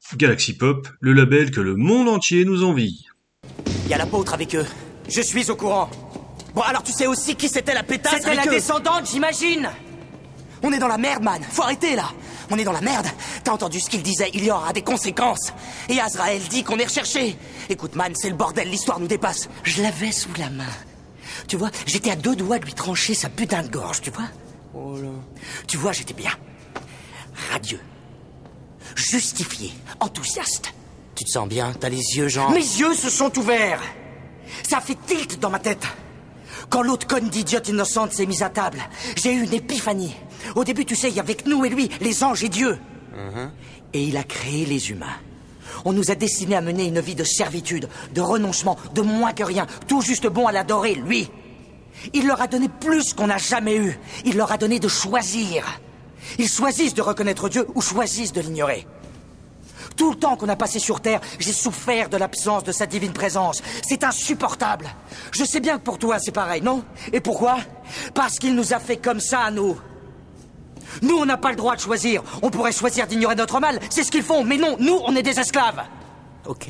Galaxy Pop, le label que le monde entier nous envie. Il y a l'apôtre avec eux. Je suis au courant. Bon, alors tu sais aussi qui c'était la pétasse? C'était la descendante, j'imagine. On est dans la merde, man. Faut arrêter, là. On est dans la merde. T'as entendu ce qu'il disait? Il y aura des conséquences. Et Azrael dit qu'on est recherché. Écoute, man, c'est le bordel. L'histoire nous dépasse. Je l'avais sous la main. Tu vois, j'étais à 2 doigts de lui trancher sa putain de gorge, tu vois? Oh là. Tu vois, j'étais bien. Radieux. Justifié. Enthousiaste. Tu te sens bien? T'as les yeux, genre... Mes yeux se sont ouverts. Ça fait tilt dans ma tête. Quand l'autre conne d'idiote innocente s'est mise à table, j'ai eu une épiphanie. Au début, tu sais, il y avait que nous et lui, les anges et Dieu. Et il a créé les humains. On nous a destinés à mener une vie de servitude, de renoncement, de moins que rien, tout juste bon à l'adorer, lui. Il leur a donné plus qu'on n'a jamais eu. Il leur a donné de choisir. Ils choisissent de reconnaître Dieu ou choisissent de l'ignorer. Tout le temps qu'on a passé sur Terre, j'ai souffert de l'absence de sa divine présence. C'est insupportable. Je sais bien que pour toi, c'est pareil, non? Et pourquoi? Parce qu'il nous a fait comme ça, à nous. Nous, on n'a pas le droit de choisir. On pourrait choisir d'ignorer notre mal. C'est ce qu'ils font. Mais non, nous, on est des esclaves. Ok.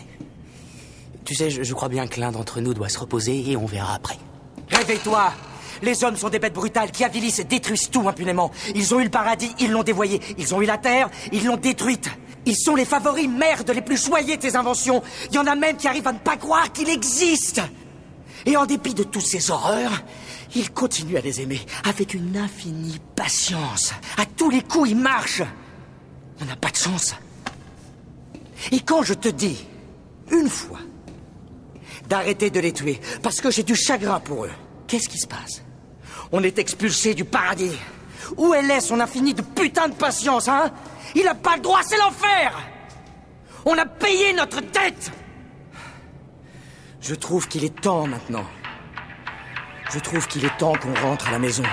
Tu sais, je crois bien que l'un d'entre nous doit se reposer et on verra après. Réveille-toi. Les hommes sont des bêtes brutales qui avilissent et détruisent tout impunément. Ils ont eu le paradis, ils l'ont dévoyé. Ils ont eu la terre, ils l'ont détruite. Ils sont les favoris merdes les plus choyés de tes inventions. Il y en a même qui arrivent à ne pas croire qu'il existe. Et en dépit de toutes ces horreurs, ils continuent à les aimer avec une infinie patience. À tous les coups, ils marchent. On n'a pas de chance. Et quand je te dis, une fois, d'arrêter de les tuer, parce que j'ai du chagrin pour eux, qu'est-ce qui se passe? On est expulsés du paradis. Où elle est son infinie de putain de patience, hein? Il n'a pas le droit, c'est l'enfer! On a payé notre dette! Je trouve qu'il est temps maintenant. Je trouve qu'il est temps qu'on rentre à la maison.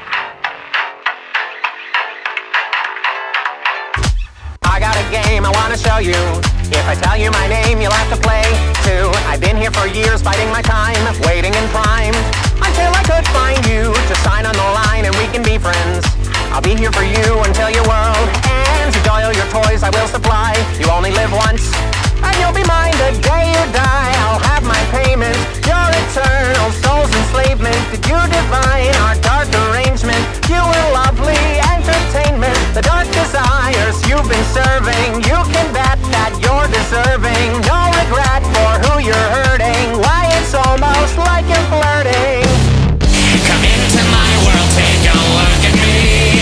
I got a game I wanna show you. If I tell you my name, you'll have to play too. I've been here for years, biding my time, waiting in prime until I could find you. Just sign on the line and we can be friends. I'll be here for you until your world ends. Enjoy all your toys, I will supply. You only live once, and you'll be mine the day you die. I'll have my payment, your eternal soul's enslavement. Did you divine our dark arrangement? You were lovely entertainment. The dark desires you've been serving, you can bet that you're deserving. No regret for who you're hurting. Why, it's almost like you're flirting. Come into my world, take a look at me.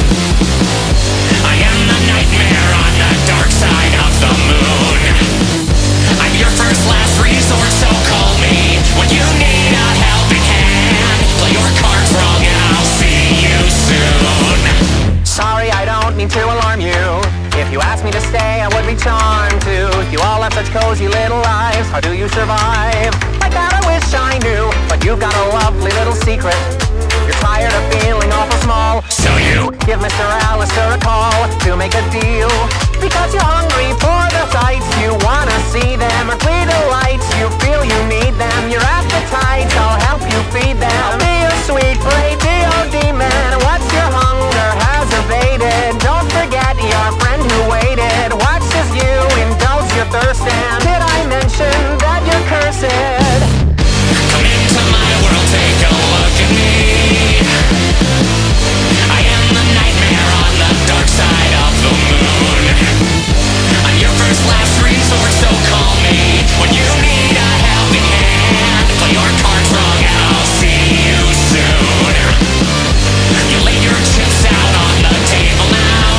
I am the nightmare on the dark side of the moon. I'm your first, last resort, so call me when you need a helping hand. Play your cards wrong and I'll see you soon. Sorry, I don't mean to alarm you. If you asked me to stay, I would be charmed to. You all have such cozy little lives. How do you survive? Like that I wish I knew. But you've got a lovely little secret. You're tired of feeling awful small. So you give Mr. Alistair a call to make a deal. Because you're hungry for the sights. You wanna see them, earthly delights. You feel you need them, your appetites. I'll help you feed them. I'll be your sweet radio demon. What's your hunger has evaded? Don't forget your friend who waited. Watch as you indulge your thirst. And did I mention that you're cursed? Come into my world, take a look at me. I am the nightmare on the dark side of the moon. I'm your first, last resort, so call me when you need a helping hand. Play your cards wrong and I'll see you soon. You lay your chips out on the table now.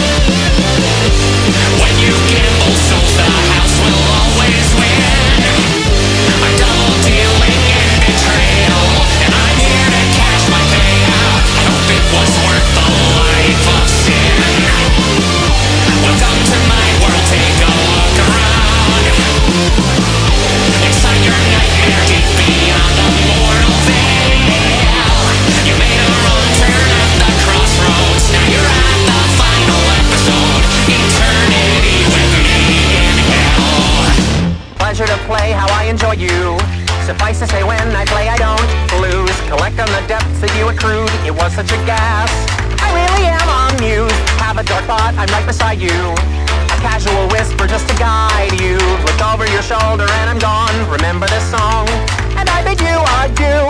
When you gamble, so the house will always win. I'm double dealing in betrayal, and I'm here to cash my payout. I hope it was worth the life of sin. Welcome to my world, take a look around. Inside your nightmare, deep beyond the mortal veil. You made a wrong turn at the crossroads. Now you're at the final episode. Eternity with me in hell. Pleasure to play how I enjoy you. Suffice to say, when I play, I don't lose. Collect on the depths that you accrued. It was such a gas. I really am amused. Have a dark thought, I'm right beside you. A A casual whisper just to guide you. Look over your shoulder and I'm gone. Remember this song, and I bid you adieu.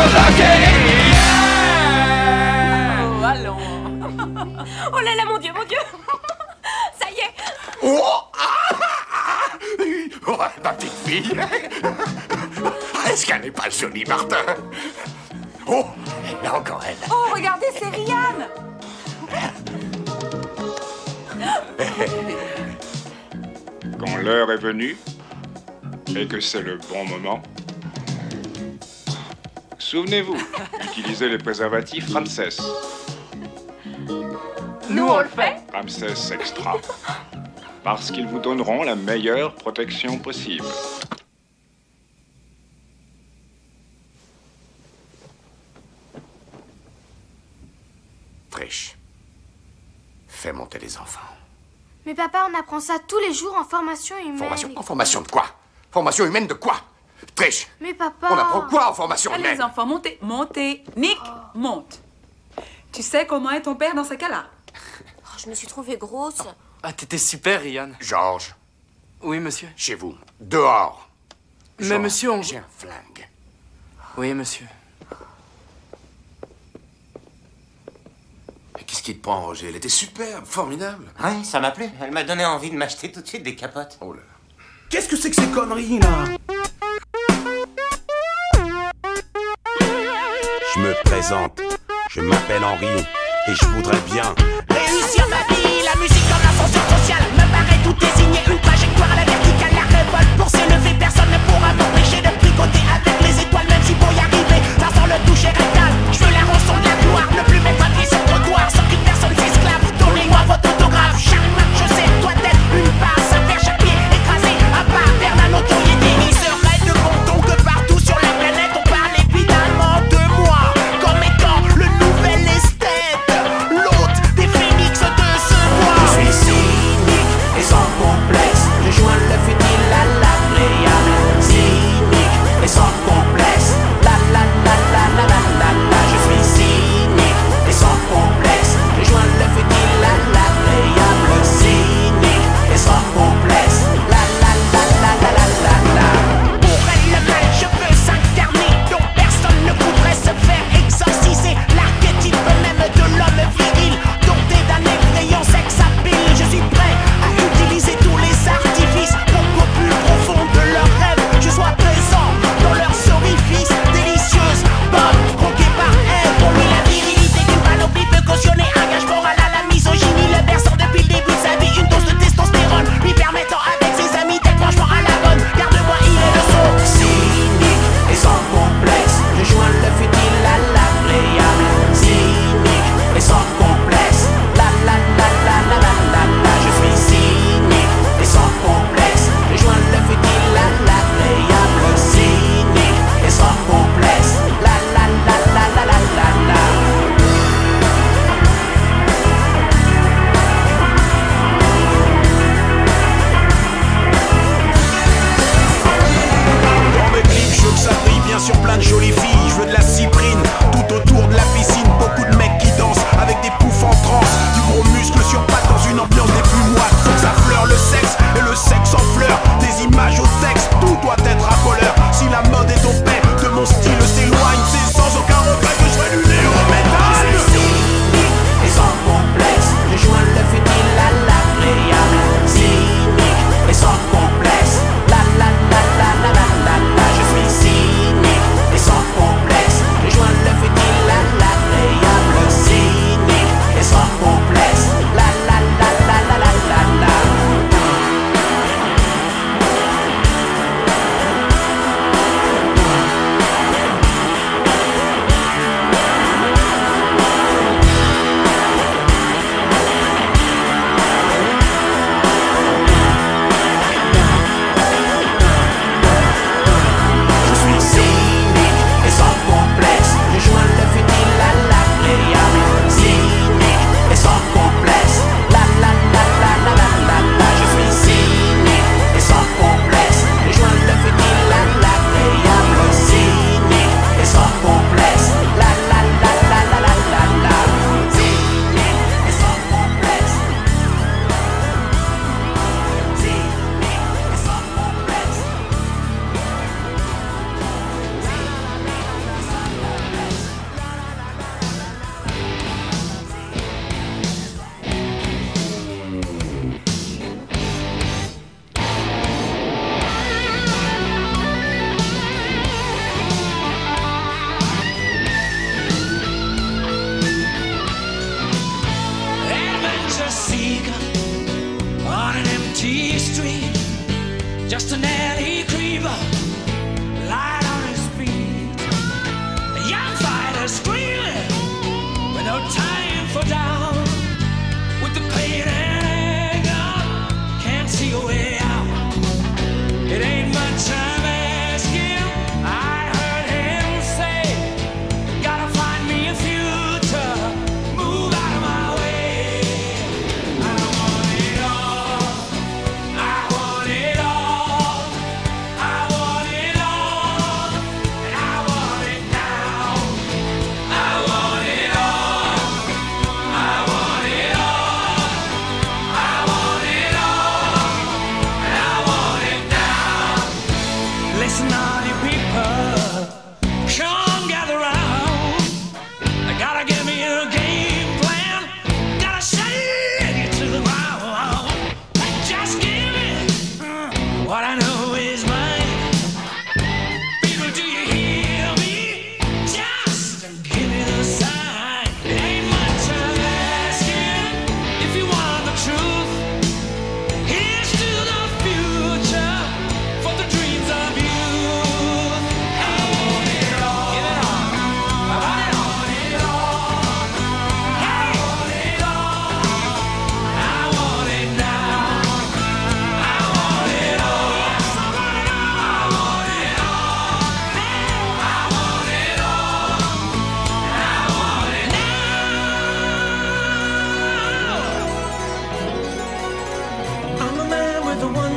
Oh, allons. Oh là là, mon Dieu, mon Dieu. Ça y est. Oh, ma petite fille. Est-ce qu'elle n'est pas jolie, Martin? Oh, là encore elle. Oh, regardez, c'est Rianne. Quand l'heure est venue et que c'est le bon moment, souvenez-vous, utilisez les préservatifs Ramsès. Nous, on le fait. Ramsès Extra. Parce qu'ils vous donneront la meilleure protection possible. Triche. Fais monter les enfants. Mais papa, on apprend ça tous les jours en formation humaine. Formation de quoi? Formation humaine de quoi? Triche. Mais papa... On apprend quoi en formation Allez, humaine? les enfants, montez, montez. Nick, monte. Tu sais comment est ton père dans ce cas-là? Oh, je me suis trouvée grosse. Ah, t'étais super, Ryan. Georges, Oui, monsieur. chez vous, dehors. Mais Georges, monsieur, on... j'ai un flingue. Oui, monsieur. Mais qu'est-ce qui te prend, Roger? Elle était superbe, formidable. Ouais, ça m'a plu. Elle m'a donné envie de m'acheter tout de suite des capotes. Oh là là. Qu'est-ce que c'est que ces conneries, là? Je me présente, je m'appelle Henri et je voudrais bien Réussir ma vie, la musique comme ascenseur social me paraît tout désigner une trajectoire à la verticale, la révolte pour s'élever, personne ne pourra m'empêcher de tricoter avec les étoiles, même si pour y arriver, ça sent le toucher rectal. Je veux la rançon de la gloire, ne plus mettre un pied sur le trottoir sans qu'une personne s'esclave. Donnez-moi votre autographe, chaque marque je sais doit être une passe à faire, chaque pied écrasé à part vers la notoriété. Il serait de bon ton que partout sur la planète on parle évidemment de moi comme étant le nouvel esthète, l'hôte des phénix de ce bois. Je suis cynique et sans complexe. Je joins le futile à la pléiade. Cynique et sans complexe. La la la la la la la la. Je suis cynique et sans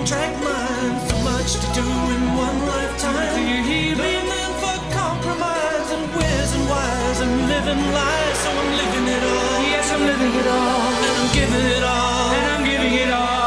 track mind, so much to do in one lifetime. Leaning for compromise and where's and why's and living lies. So I'm living it all. Yes, I'm living it all. And I'm giving it all. And I'm giving it all.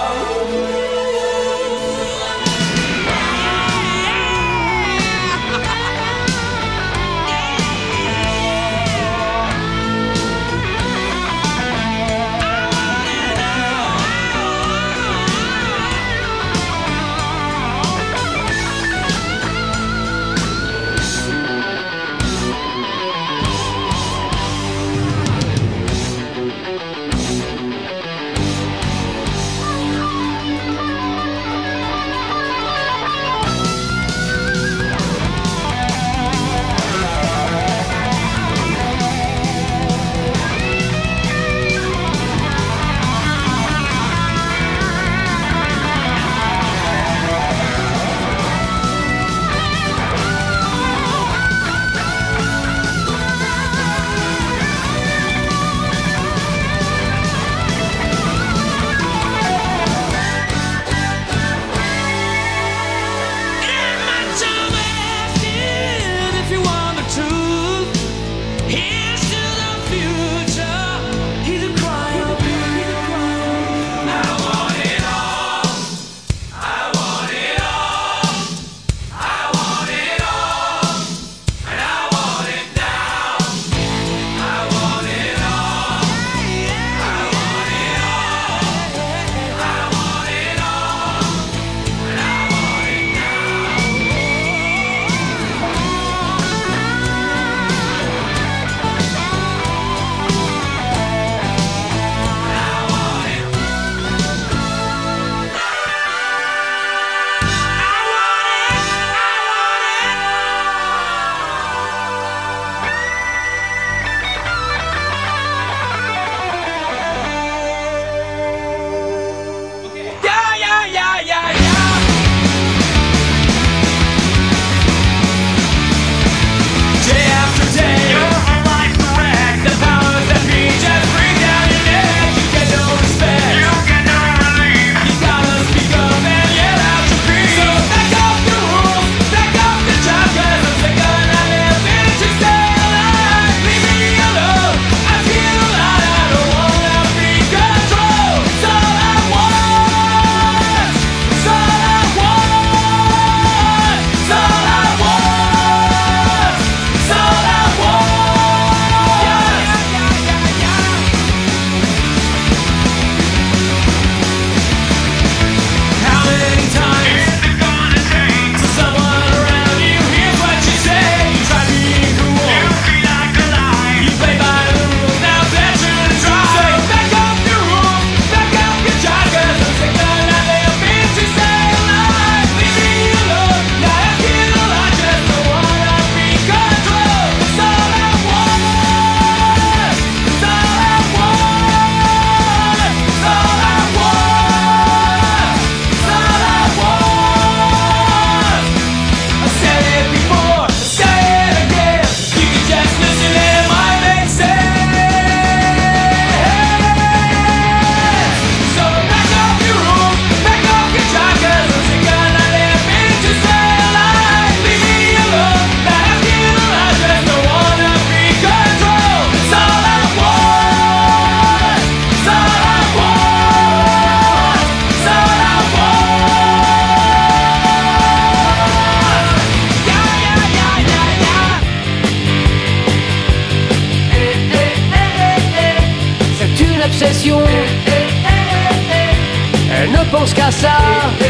Elle ne pense qu'à ça.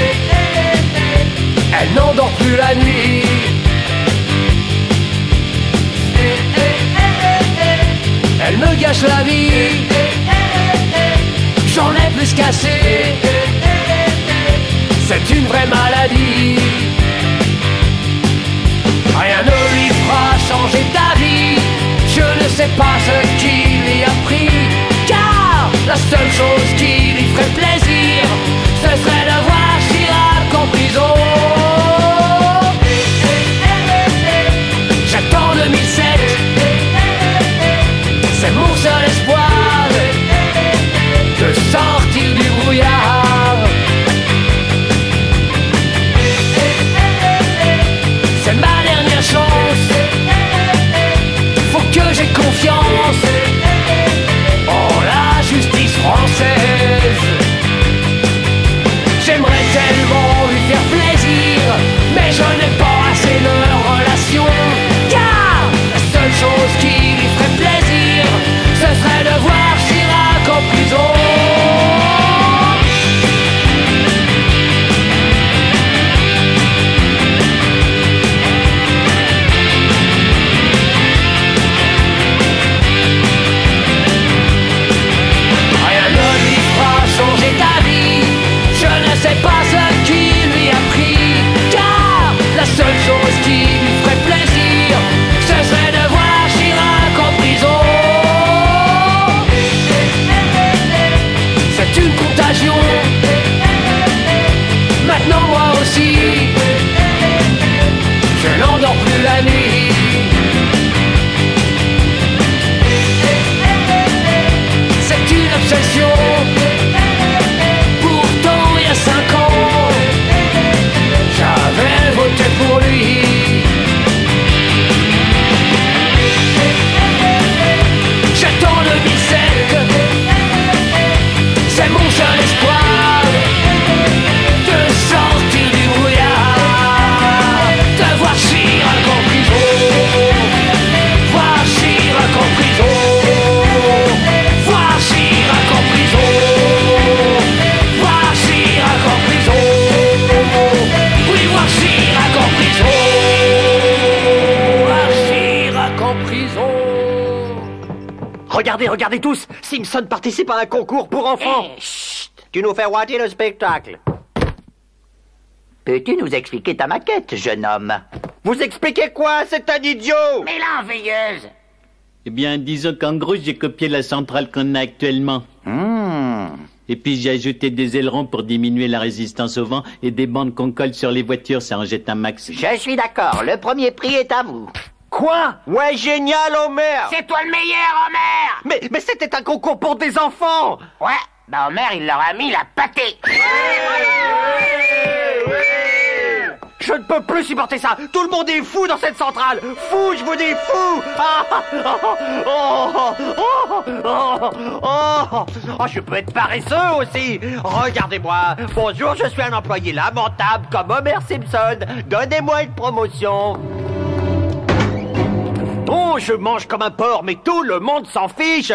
Elle n'endort plus la nuit. Elle me gâche la vie. J'en ai plus qu'assez. C'est une vraie maladie. Rien ne lui fera changer ta vie. Je ne sais pas ce qu'il y a pris, car la seule chose qui lui ferait plaisir, ce serait de voir Chirac en prison. J'attends 2007, c'est mon seul espoir de sortir du brouillard. regardez tous. Simpson participe à un concours pour enfants. Hey, chut. Tu nous fais rater le spectacle. Peux-tu nous expliquer ta maquette, jeune homme? Vous expliquez quoi? C'est un idiot. Mais l'enveilleuse. Eh bien, disons qu'en gros, j'ai copié la centrale qu'on a actuellement. Et puis j'ai ajouté des ailerons pour diminuer la résistance au vent et des bandes qu'on colle sur les voitures, ça en jette un max. Je suis d'accord, le premier prix est à vous. Quoi? Ouais, génial, Homer. C'est toi le meilleur, Homer. Mais c'était un concours pour des enfants. Ouais, bah Homer, il leur a mis la pâtée. Je ne peux plus supporter ça. Tout le monde est fou dans cette centrale. Fou, je vous dis fou. Je peux être paresseux aussi. Regardez-moi. Bonjour, je suis un employé lamentable comme Homer Simpson. Donnez-moi une promotion. Oh, je mange comme un porc, mais tout le monde s'en fiche.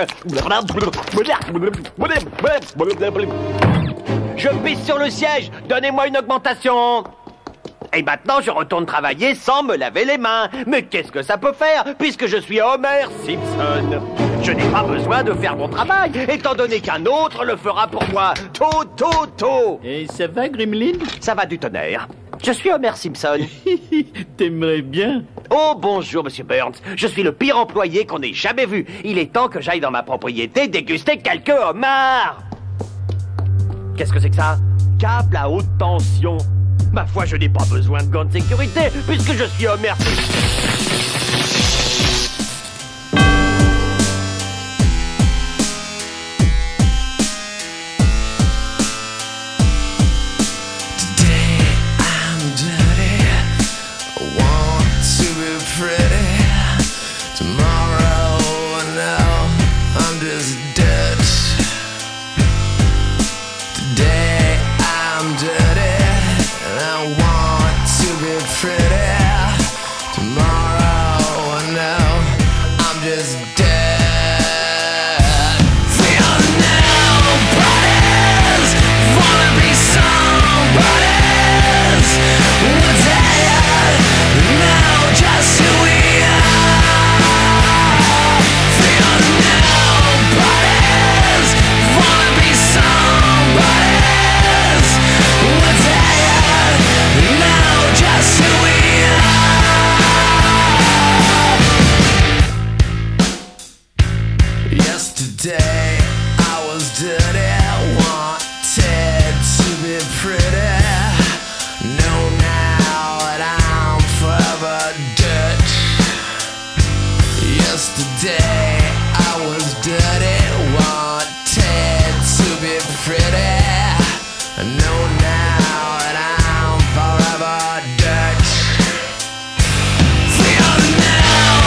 Je pisse sur le siège. Donnez-moi une augmentation. Et maintenant, je retourne travailler sans me laver les mains. Mais qu'est-ce que ça peut faire, puisque je suis Homer Simpson? Je n'ai pas besoin de faire mon travail, étant donné qu'un autre le fera pour moi. Tôt. Et ça va, Gremlin? Ça va du tonnerre. Je suis Homer Simpson. T'aimerais bien? Oh, bonjour, Monsieur Burns. Je suis le pire employé qu'on ait jamais vu. Il est temps que j'aille dans ma propriété déguster quelques homards. Qu'est-ce que c'est que ça? Câble à haute tension. Ma foi, je n'ai pas besoin de gants de sécurité, puisque je suis Homer Simpson.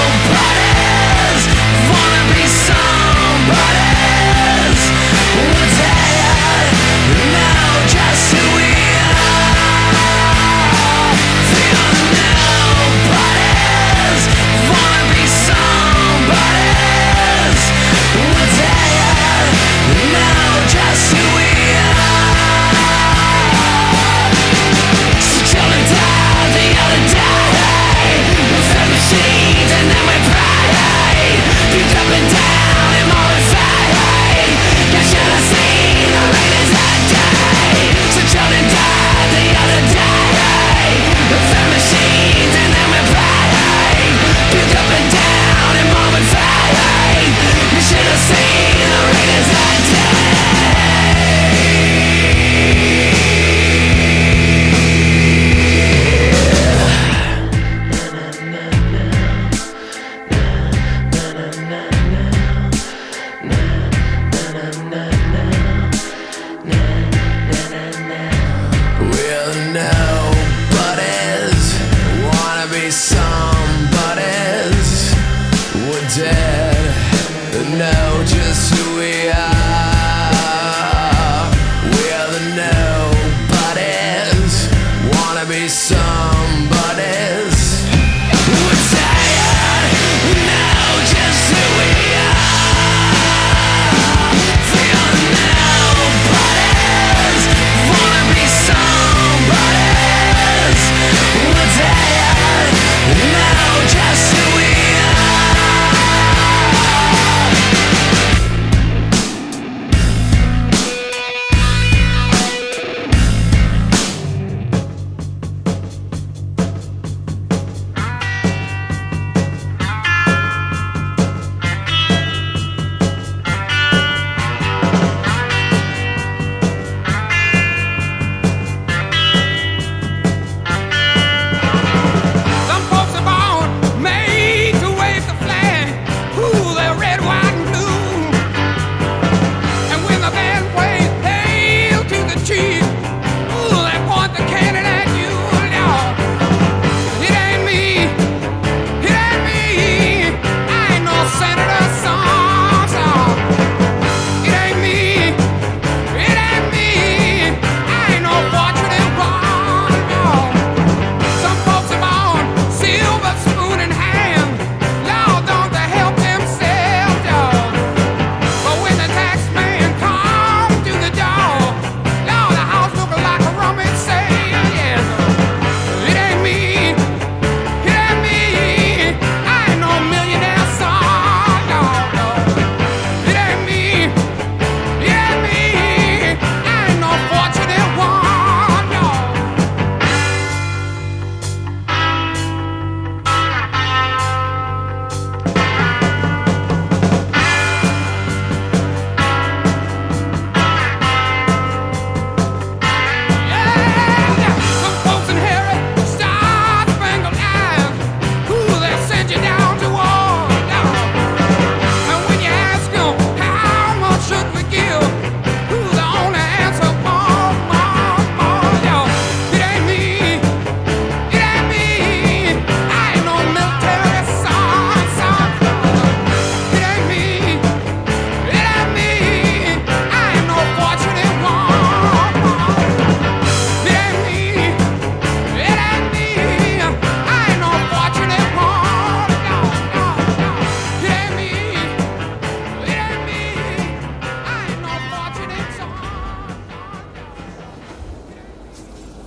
Somebody's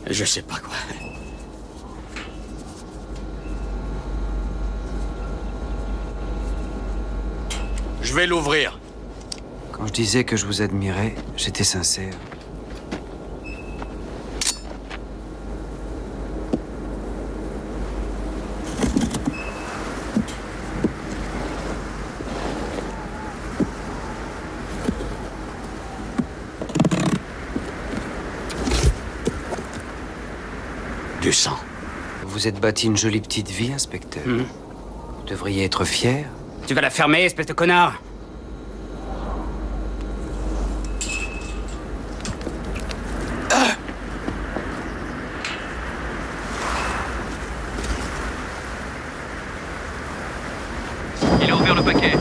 Je sais pas quoi. Je vais l'ouvrir. Quand je disais que je vous admirais, j'étais sincère. Du sang. Vous vous êtes bâti une jolie petite vie, inspecteur. Vous devriez être fier. Tu vas la fermer, espèce de connard. Il a ouvert le paquet.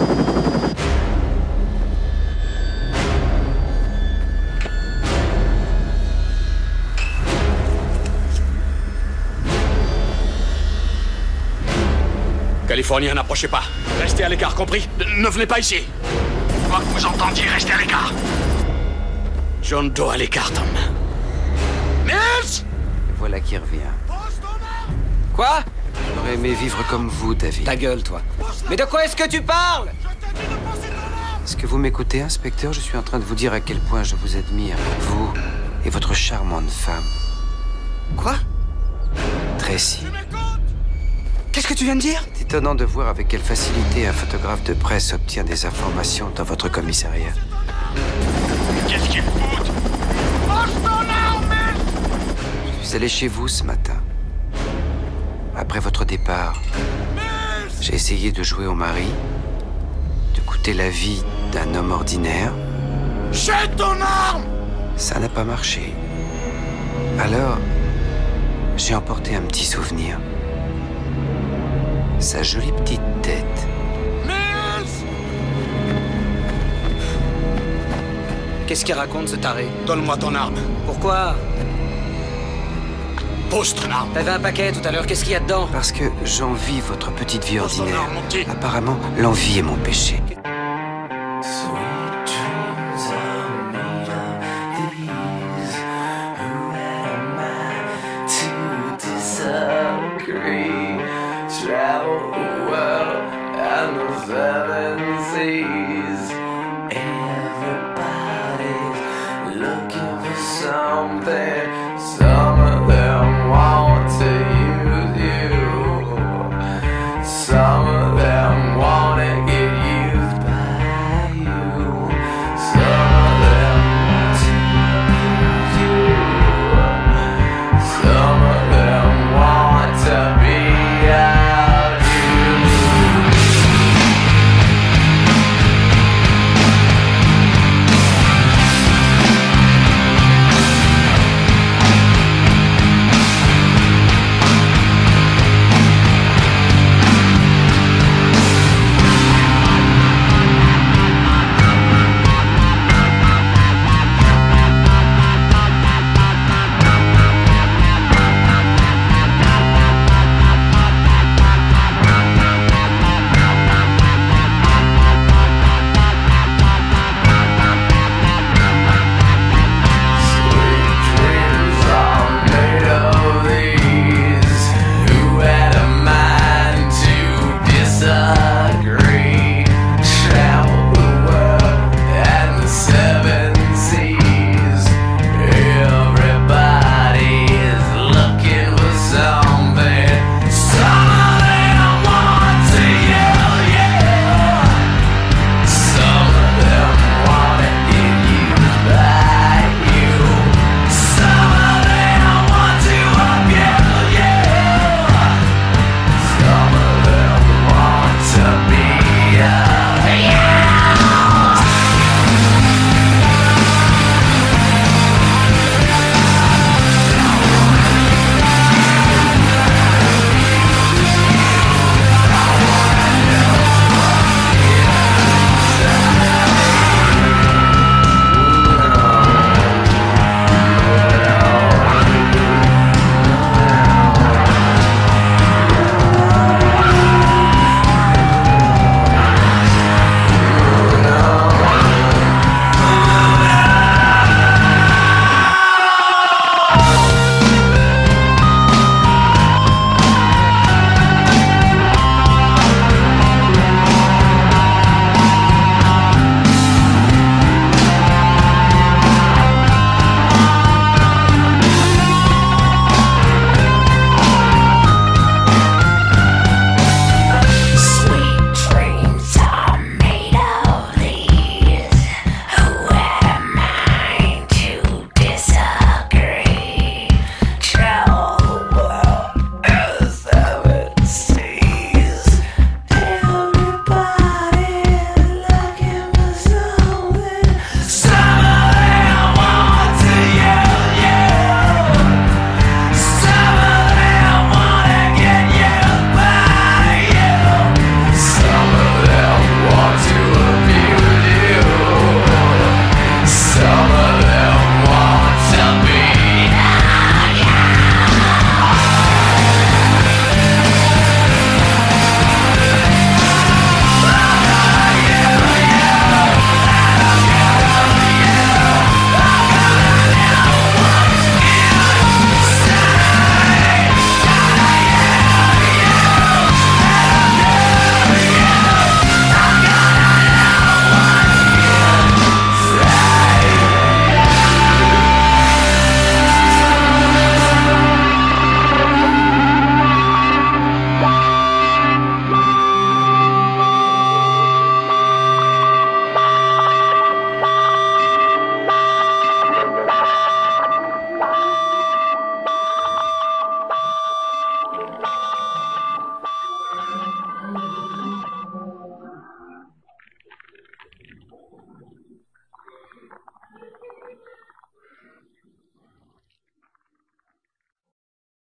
Californien, n'approchez pas. Restez à l'écart, compris? Ne venez pas ici. Quoi que vous entendiez, restez à l'écart. John Doe à l'écart, Tom. Mills! Voilà qui revient. Quoi? J'aurais aimé vivre comme vous, David. Ta gueule, toi. Mais de quoi est-ce que tu parles? Est-ce que vous m'écoutez, inspecteur? Je suis en train de vous dire à quel point je vous admire, vous et votre charmante femme. Quoi? Tracy. Qu'est-ce que tu viens de dire? C'est étonnant de voir avec quelle facilité un photographe de presse obtient des informations dans votre commissariat. Qu'est-ce qu'il fout? Poche ton arme! Je suis allé chez vous ce matin. Après votre départ, j'ai essayé de jouer au mari, de coûter la vie d'un homme ordinaire. Jette ton arme! Ça n'a pas marché. Alors, j'ai emporté un petit souvenir. Sa jolie petite tête. Mills! Qu'est-ce qu'il raconte, ce taré? Donne-moi ton arme. Pourquoi? Pose ton arme. T'avais un paquet tout à l'heure, qu'est-ce qu'il y a dedans? Parce que j'envie votre petite vie Pose ton ordinaire. arme, mon petit. Apparemment, l'envie est mon péché.